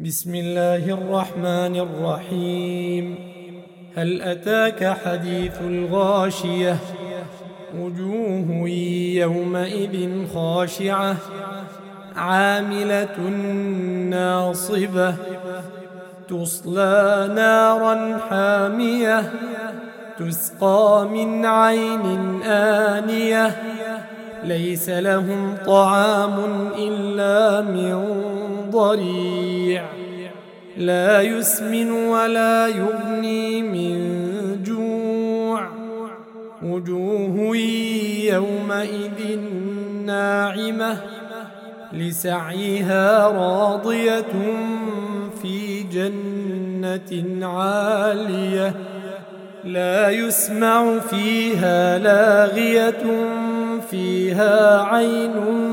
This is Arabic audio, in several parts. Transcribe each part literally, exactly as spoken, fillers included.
بسم الله الرحمن الرحيم. هل أتاك حديث الغاشية؟ وجوه يومئذ خاشعة عاملة ناصبة تصلى نارا حامية تسقى من عين آنية ليس لهم طعام إلا من ضريع لا يسمن ولا يغني من جوع وجوه يومئذ ناعمة لسعيها راضية في جنة عالية لا يسمع فيها لاغية فيها عين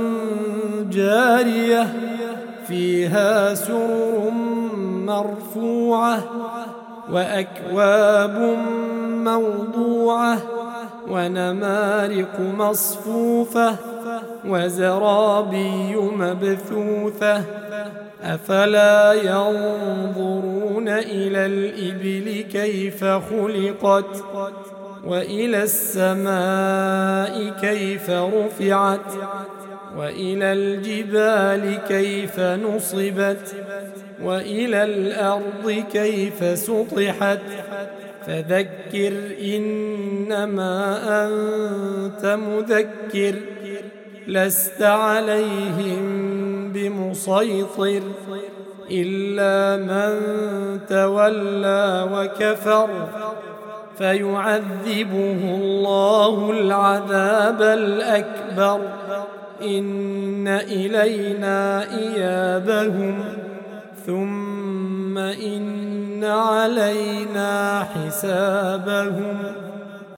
جارية فيها سرر مرفوعة وأكواب موضوعة ونمارق مصفوفة وزرابي مبثوثة أفلا ينظرون إلى الإبل كيف خلقت وإلى السماء كيف رفعت وإلى الجبال كيف نصبت وإلى الأرض كيف سطحت فذكر إنما أنت مذكر لست عليهم بمسيطر إلا من تولى وكفر فيعذبه الله العذاب الأكبر إن إلينا إيابهم ثم إن علينا حسابهم.